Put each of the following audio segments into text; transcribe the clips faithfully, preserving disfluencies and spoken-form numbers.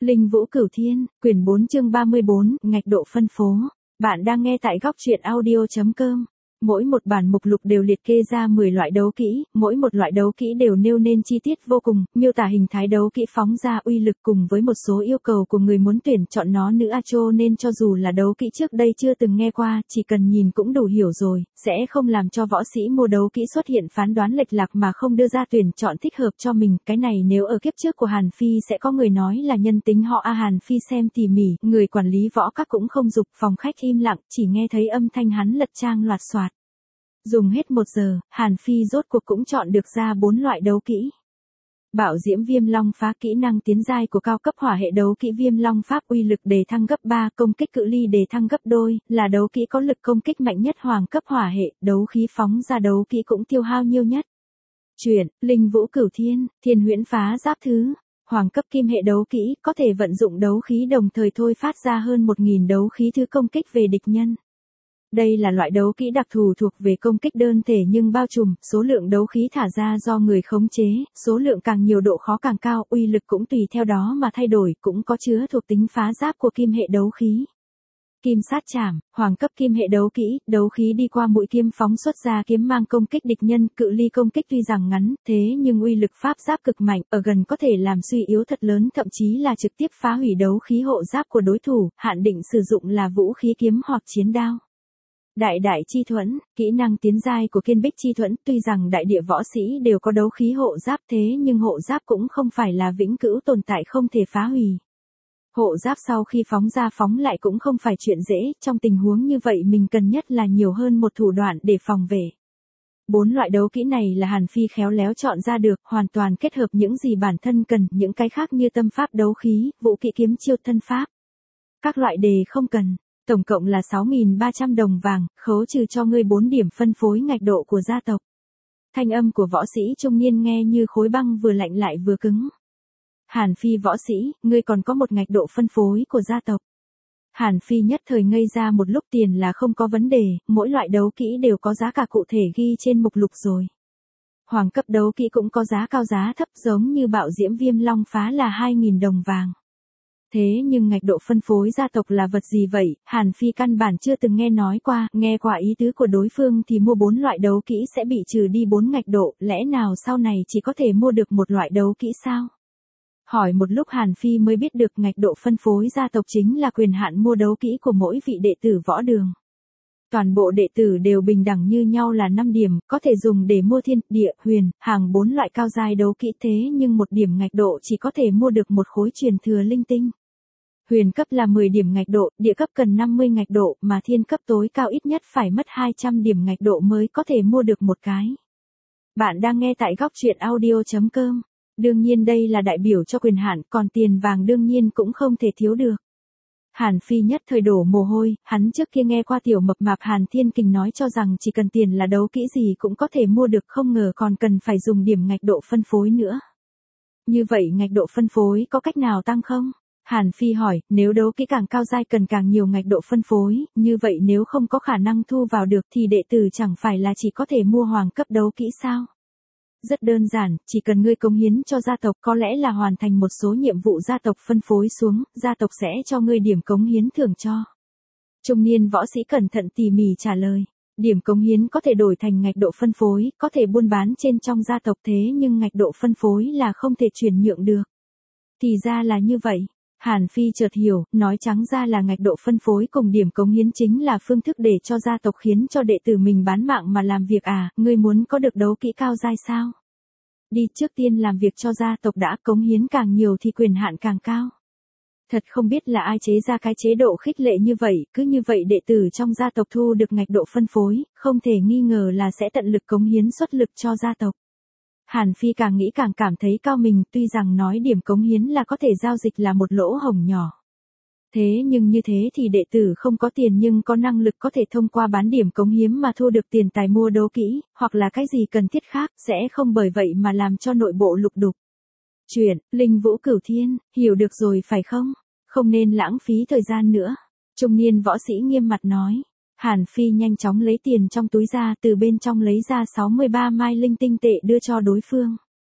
Linh Vũ Cửu Thiên, quyển bốn chương ba mươi bốn, ngạch độ phân phố. Bạn đang nghe tại góc truyện audio chấm com. Mỗi một bản mục lục đều liệt kê ra mười loại đấu kỹ, mỗi một loại đấu kỹ đều nêu nên chi tiết vô cùng, miêu tả hình thái đấu kỹ phóng ra uy lực cùng với một số yêu cầu của người muốn tuyển chọn nó nữa a cho nên cho dù là đấu kỹ trước đây chưa từng nghe qua, chỉ cần nhìn cũng đủ hiểu rồi, sẽ không làm cho võ sĩ mua đấu kỹ xuất hiện phán đoán lệch lạc mà không đưa ra tuyển chọn thích hợp cho mình. Cái này nếu ở kiếp trước của Hàn Phi sẽ có người nói là nhân tính họ a. Hàn Phi xem tỉ mỉ, người quản lý võ các cũng không dục, phòng khách im lặng, chỉ nghe thấy âm thanh hắn lật trang loạt soạt. Dùng hết một giờ, Hàn Phi rốt cuộc cũng chọn được ra bốn loại đấu kỹ. Bảo Diễm Viêm Long Phá, kỹ năng tiến giai của cao cấp hỏa hệ đấu kỹ Viêm Long Pháp, uy lực đề thăng gấp ba, công kích cự ly đề thăng gấp đôi, là đấu kỹ có lực công kích mạnh nhất hoàng cấp hỏa hệ, đấu khí phóng ra đấu kỹ cũng tiêu hao nhiều nhất. Truyện, Linh Vũ Cửu Thiên, Thiên Huyễn Phá Giáp Thứ, hoàng cấp kim hệ đấu kỹ, có thể vận dụng đấu khí đồng thời thôi phát ra hơn một nghìn đấu khí thứ công kích về địch nhân. Đây là loại đấu kỹ đặc thù thuộc về công kích đơn thể nhưng bao trùm, số lượng đấu khí thả ra do người khống chế, số lượng càng nhiều độ khó càng cao, uy lực cũng tùy theo đó mà thay đổi, cũng có chứa thuộc tính phá giáp của kim hệ đấu khí. Kim Sát Trảm, hoàng cấp kim hệ đấu kỹ, đấu khí đi qua mũi kiếm phóng xuất ra kiếm mang công kích địch nhân, cự ly công kích tuy rằng ngắn, thế nhưng uy lực pháp giáp cực mạnh, ở gần có thể làm suy yếu thật lớn, thậm chí là trực tiếp phá hủy đấu khí hộ giáp của đối thủ, hạn định sử dụng là vũ khí kiếm hoặc chiến đao. Đại Đại Chi Thuẫn, kỹ năng tiến giai của Kiên Bích Chi Thuẫn, tuy rằng đại địa võ sĩ đều có đấu khí hộ giáp thế nhưng hộ giáp cũng không phải là vĩnh cửu tồn tại không thể phá hủy. Hộ giáp sau khi phóng ra phóng lại cũng không phải chuyện dễ, trong tình huống như vậy mình cần nhất là nhiều hơn một thủ đoạn để phòng vệ. Bốn loại đấu kỹ này là Hàn Phi khéo léo chọn ra được, hoàn toàn kết hợp những gì bản thân cần, những cái khác như tâm pháp đấu khí, vũ kỹ kiếm chiêu thân pháp. Các loại đề không cần. Tổng cộng là sáu nghìn ba trăm đồng vàng, khấu trừ cho ngươi bốn điểm phân phối ngạch độ của gia tộc. Thanh âm của võ sĩ trung niên nghe như khối băng vừa lạnh lại vừa cứng. Hàn Phi võ sĩ, ngươi còn có một ngạch độ phân phối của gia tộc. Hàn Phi nhất thời ngây ra một lúc, tiền là không có vấn đề, mỗi loại đấu kỹ đều có giá cả cụ thể ghi trên mục lục rồi. Hoàng cấp đấu kỹ cũng có giá cao giá thấp, giống như Bạo Diễm Viêm Long Phá là hai nghìn đồng vàng. Thế nhưng ngạch độ phân phối gia tộc là vật gì vậy? Hàn Phi căn bản chưa từng nghe nói qua, nghe qua ý tứ của đối phương thì mua bốn loại đấu kỹ sẽ bị trừ đi bốn ngạch độ, lẽ nào sau này chỉ có thể mua được một loại đấu kỹ sao? Hỏi một lúc Hàn Phi mới biết được ngạch độ phân phối gia tộc chính là quyền hạn mua đấu kỹ của mỗi vị đệ tử võ đường. Toàn bộ đệ tử đều bình đẳng như nhau là năm điểm, có thể dùng để mua thiên, địa, huyền, hàng bốn loại cao giai đấu kỹ thế nhưng một điểm ngạch độ chỉ có thể mua được một khối truyền thừa linh tinh. Huyền cấp là mười điểm ngạch độ, địa cấp cần năm mươi ngạch độ, mà thiên cấp tối cao ít nhất phải mất hai trăm điểm ngạch độ mới có thể mua được một cái. Bạn đang nghe tại góc truyện audio chấm com. Đương nhiên đây là đại biểu cho quyền hạn, còn tiền vàng đương nhiên cũng không thể thiếu được. Hàn Phi nhất thời đổ mồ hôi, hắn trước kia nghe qua tiểu mập mạp Hàn Thiên Kình nói cho rằng chỉ cần tiền là đấu kỹ gì cũng có thể mua được, không ngờ còn cần phải dùng điểm ngạch độ phân phối nữa. Như vậy ngạch độ phân phối có cách nào tăng không? Hàn Phi hỏi, nếu đấu kỹ càng cao giai cần càng nhiều ngạch độ phân phối, như vậy nếu không có khả năng thu vào được thì đệ tử chẳng phải là chỉ có thể mua hoàng cấp đấu kỹ sao? Rất đơn giản, chỉ cần ngươi cống hiến cho gia tộc, có lẽ là hoàn thành một số nhiệm vụ gia tộc phân phối xuống, gia tộc sẽ cho ngươi điểm cống hiến thưởng cho. Trung niên võ sĩ cẩn thận tỉ mỉ trả lời. Điểm cống hiến có thể đổi thành ngạch độ phân phối, có thể buôn bán trên trong gia tộc thế nhưng ngạch độ phân phối là không thể chuyển nhượng được. Thì ra là như vậy. Hàn Phi chợt hiểu, nói trắng ra là ngạch độ phân phối cùng điểm cống hiến chính là phương thức để cho gia tộc khiến cho đệ tử mình bán mạng mà làm việc à, ngươi muốn có được đấu kỹ cao giai sao? Đi trước tiên làm việc cho gia tộc đã, cống hiến càng nhiều thì quyền hạn càng cao. Thật không biết là ai chế ra cái chế độ khích lệ như vậy, cứ như vậy đệ tử trong gia tộc thu được ngạch độ phân phối, không thể nghi ngờ là sẽ tận lực cống hiến xuất lực cho gia tộc. Hàn Phi càng nghĩ càng cảm thấy cao mình, tuy rằng nói điểm cống hiến là có thể giao dịch là một lỗ hổng nhỏ. Thế nhưng như thế thì đệ tử không có tiền nhưng có năng lực có thể thông qua bán điểm cống hiến mà thu được tiền tài mua đấu kỹ, hoặc là cái gì cần thiết khác, sẽ không bởi vậy mà làm cho nội bộ lục đục. Chuyện, Linh Vũ Cửu Thiên, hiểu được rồi phải không? Không nên lãng phí thời gian nữa. Trung niên võ sĩ nghiêm mặt nói. Hàn Phi nhanh chóng lấy tiền trong túi ra, từ bên trong lấy ra sáu mươi ba mai linh tinh tệ đưa cho đối phương.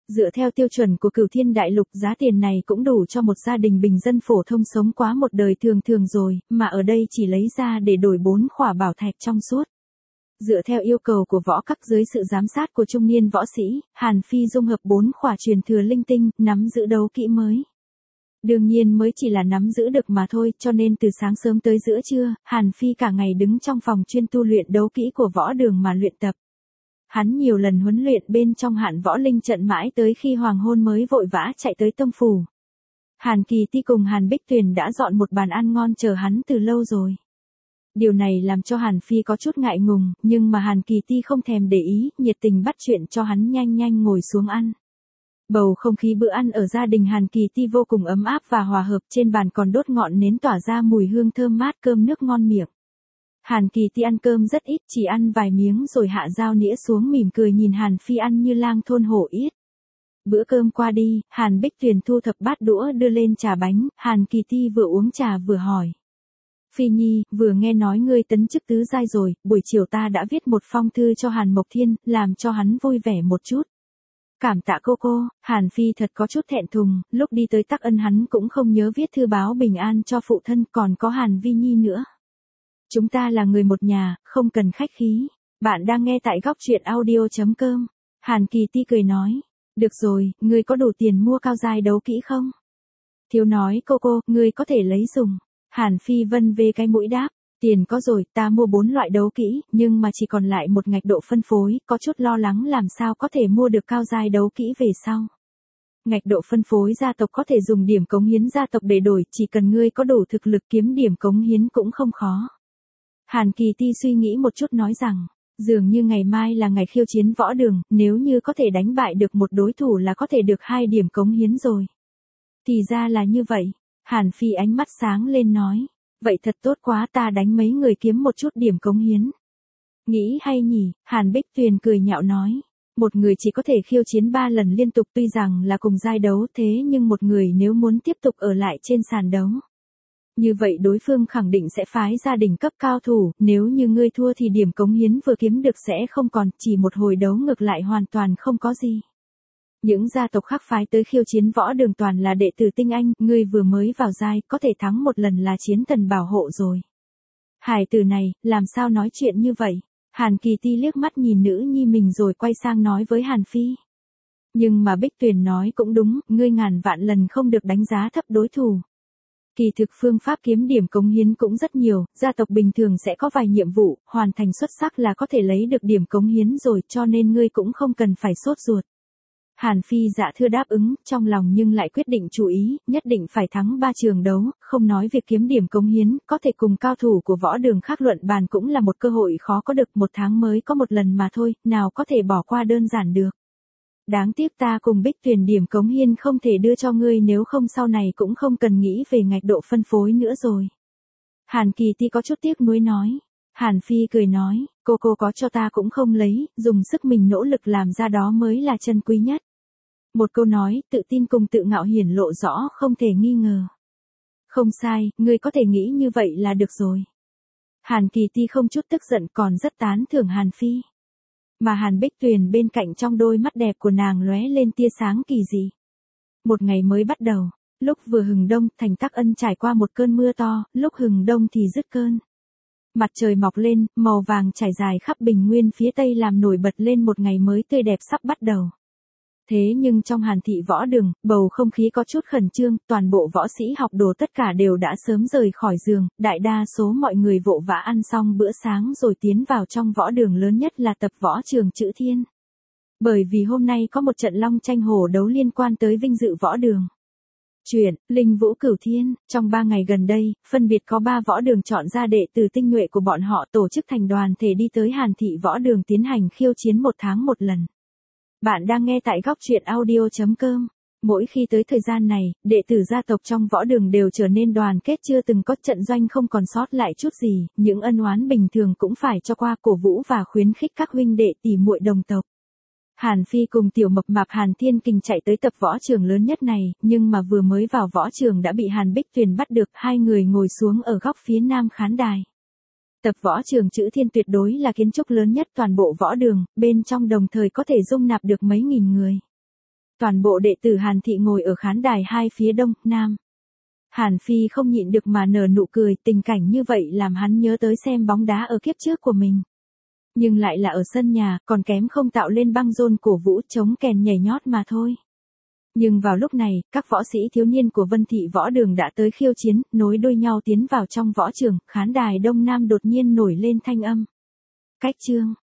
Dựa theo tiêu chuẩn của Cửu Thiên Đại Lục, giá tiền này cũng đủ cho một gia đình bình dân phổ thông sống quá một đời thường thường rồi, mà ở đây chỉ lấy ra để đổi bốn khỏa bảo thạch trong suốt. Dựa theo yêu cầu của võ các dưới sự giám sát của trung niên võ sĩ, Hàn Phi dung hợp bốn khỏa truyền thừa linh tinh, nắm giữ đấu kỹ mới. Đương nhiên mới chỉ là nắm giữ được mà thôi, cho nên từ sáng sớm tới giữa trưa, Hàn Phi cả ngày đứng trong phòng chuyên tu luyện đấu kỹ của võ đường mà luyện tập. Hắn nhiều lần huấn luyện bên trong Hạn Võ Linh trận mãi tới khi hoàng hôn mới vội vã chạy tới tông phủ. Hàn Kỳ Ti cùng Hàn Bích Tuyền đã dọn một bàn ăn ngon chờ hắn từ lâu rồi. Điều này làm cho Hàn Phi có chút ngại ngùng, nhưng mà Hàn Kỳ Ti không thèm để ý, nhiệt tình bắt chuyện cho hắn nhanh nhanh ngồi xuống ăn. Bầu không khí bữa ăn ở gia đình Hàn Kỳ Ti vô cùng ấm áp và hòa hợp, trên bàn còn đốt ngọn nến tỏa ra mùi hương thơm mát, cơm nước ngon miệng. Hàn Kỳ Ti ăn cơm rất ít, chỉ ăn vài miếng rồi hạ dao nĩa xuống mỉm cười nhìn Hàn Phi ăn như lang thôn hổ yết. Bữa cơm qua đi, Hàn Bích Tuyền thu thập bát đũa đưa lên trà bánh, Hàn Kỳ Ti vừa uống trà vừa hỏi. Phi Nhi, vừa nghe nói ngươi tấn chức tứ giai rồi, buổi chiều ta đã viết một phong thư cho Hàn Mộc Thiên, làm cho hắn vui vẻ một chút. Cảm tạ cô cô. Hàn Phi thật có chút thẹn thùng, lúc đi tới Tắc Ân hắn cũng không nhớ viết thư báo bình an cho phụ thân, còn có Hàn Vi Nhi nữa. Chúng ta là người một nhà, không cần khách khí. Bạn đang nghe tại góc truyện audio chấm com. Hàn Kỳ Ti cười nói. Được rồi, ngươi có đủ tiền mua cao giai đấu kỹ không? Thiếu nói cô cô, ngươi có thể lấy dùng. Hàn Phi vân về cái mũi đáp. Tiền có rồi, ta mua bốn loại đấu kỹ, nhưng mà chỉ còn lại một ngạch độ phân phối, có chút lo lắng làm sao có thể mua được cao giai đấu kỹ về sau. Ngạch độ phân phối gia tộc có thể dùng điểm cống hiến gia tộc để đổi, chỉ cần ngươi có đủ thực lực kiếm điểm cống hiến cũng không khó. Hàn Kỳ Ti suy nghĩ một chút nói rằng, dường như ngày mai là ngày khiêu chiến võ đường, nếu như có thể đánh bại được một đối thủ là có thể được hai điểm cống hiến rồi. Thì ra là như vậy. Hàn Phi ánh mắt sáng lên nói. Vậy thật tốt quá, ta đánh mấy người kiếm một chút điểm cống hiến. Nghĩ hay nhỉ, Hàn Bích Tuyền cười nhạo nói. Một người chỉ có thể khiêu chiến ba lần liên tục, tuy rằng là cùng giai đấu, thế nhưng một người nếu muốn tiếp tục ở lại trên sàn đấu. Như vậy đối phương khẳng định sẽ phái gia đình cấp cao thủ, nếu như ngươi thua thì điểm cống hiến vừa kiếm được sẽ không còn, chỉ một hồi đấu ngược lại hoàn toàn không có gì. Những gia tộc khác phái tới khiêu chiến võ đường toàn là đệ tử tinh anh, ngươi vừa mới vào giai, có thể thắng một lần là chiến thần bảo hộ rồi. Hải tử này, làm sao nói chuyện như vậy? Hàn Kỳ Ti liếc mắt nhìn nữ nhi mình rồi quay sang nói với Hàn Phi. Nhưng mà Bích Tuyền nói cũng đúng, ngươi ngàn vạn lần không được đánh giá thấp đối thủ. Kỳ thực phương pháp kiếm điểm cống hiến cũng rất nhiều, gia tộc bình thường sẽ có vài nhiệm vụ, hoàn thành xuất sắc là có thể lấy được điểm cống hiến rồi, cho nên ngươi cũng không cần phải sốt ruột. Hàn Phi dạ thưa đáp ứng, trong lòng nhưng lại quyết định chú ý, nhất định phải thắng ba trường đấu, không nói việc kiếm điểm cống hiến, có thể cùng cao thủ của võ đường khác luận bàn cũng là một cơ hội khó có được, một tháng mới có một lần mà thôi, nào có thể bỏ qua đơn giản được. Đáng tiếc ta cùng Bích Tuyền điểm cống hiến không thể đưa cho ngươi, nếu không sau này cũng không cần nghĩ về ngạch độ phân phối nữa rồi. Hàn Kỳ Ti có chút tiếc nuối nói. Hàn Phi cười nói, cô cô có cho ta cũng không lấy, dùng sức mình nỗ lực làm ra đó mới là chân quý nhất. Một câu nói, tự tin cùng tự ngạo hiển lộ rõ không thể nghi ngờ. Không sai, ngươi có thể nghĩ như vậy là được rồi. Hàn Kỳ Ti không chút tức giận, còn rất tán thưởng Hàn Phi. Mà Hàn Bích Tuyền bên cạnh trong đôi mắt đẹp của nàng lóe lên tia sáng kỳ dị. Một ngày mới bắt đầu, lúc vừa hừng đông, thành Tắc Ân trải qua một cơn mưa to, lúc hừng đông thì dứt cơn. Mặt trời mọc lên, màu vàng trải dài khắp bình nguyên phía tây làm nổi bật lên một ngày mới tươi đẹp sắp bắt đầu. Thế nhưng trong Hàn thị võ đường, bầu không khí có chút khẩn trương, toàn bộ võ sĩ học đồ tất cả đều đã sớm rời khỏi giường, đại đa số mọi người vội vã ăn xong bữa sáng rồi tiến vào trong võ đường lớn nhất là tập võ trường Chữ Thiên. Bởi vì hôm nay có một trận long tranh hổ đấu liên quan tới vinh dự võ đường. Chuyện, Linh Vũ Cửu Thiên, trong ba ngày gần đây, phân biệt có ba võ đường chọn ra đệ tử tinh nhuệ của bọn họ tổ chức thành đoàn thể đi tới Hàn thị võ đường tiến hành khiêu chiến một tháng một lần. Bạn đang nghe tại góc truyện audio chấm com. Mỗi khi tới thời gian này, đệ tử gia tộc trong võ đường đều trở nên đoàn kết, chưa từng có trận doanh không còn sót lại chút gì, những ân oán bình thường cũng phải cho qua, cổ vũ và khuyến khích các huynh đệ tỷ muội đồng tộc. Hàn Phi cùng tiểu mập mạp Hàn Thiên Kình chạy tới tập võ trường lớn nhất này, nhưng mà vừa mới vào võ trường đã bị Hàn Bích Tuyền bắt được, hai người ngồi xuống ở góc phía nam khán đài. Tập võ trường Chữ Thiên tuyệt đối là kiến trúc lớn nhất toàn bộ võ đường, bên trong đồng thời có thể dung nạp được mấy nghìn người. Toàn bộ đệ tử Hàn Thị ngồi ở khán đài hai phía đông, nam. Hàn Phi không nhịn được mà nở nụ cười, tình cảnh như vậy làm hắn nhớ tới xem bóng đá ở kiếp trước của mình. Nhưng lại là ở sân nhà, còn kém không tạo lên băng rôn cổ vũ chống kèn nhảy nhót mà thôi. Nhưng vào lúc này, các võ sĩ thiếu niên của Vân Thị Võ Đường đã tới khiêu chiến, nối đuôi nhau tiến vào trong võ trường, khán đài đông nam đột nhiên nổi lên thanh âm. Cách chương.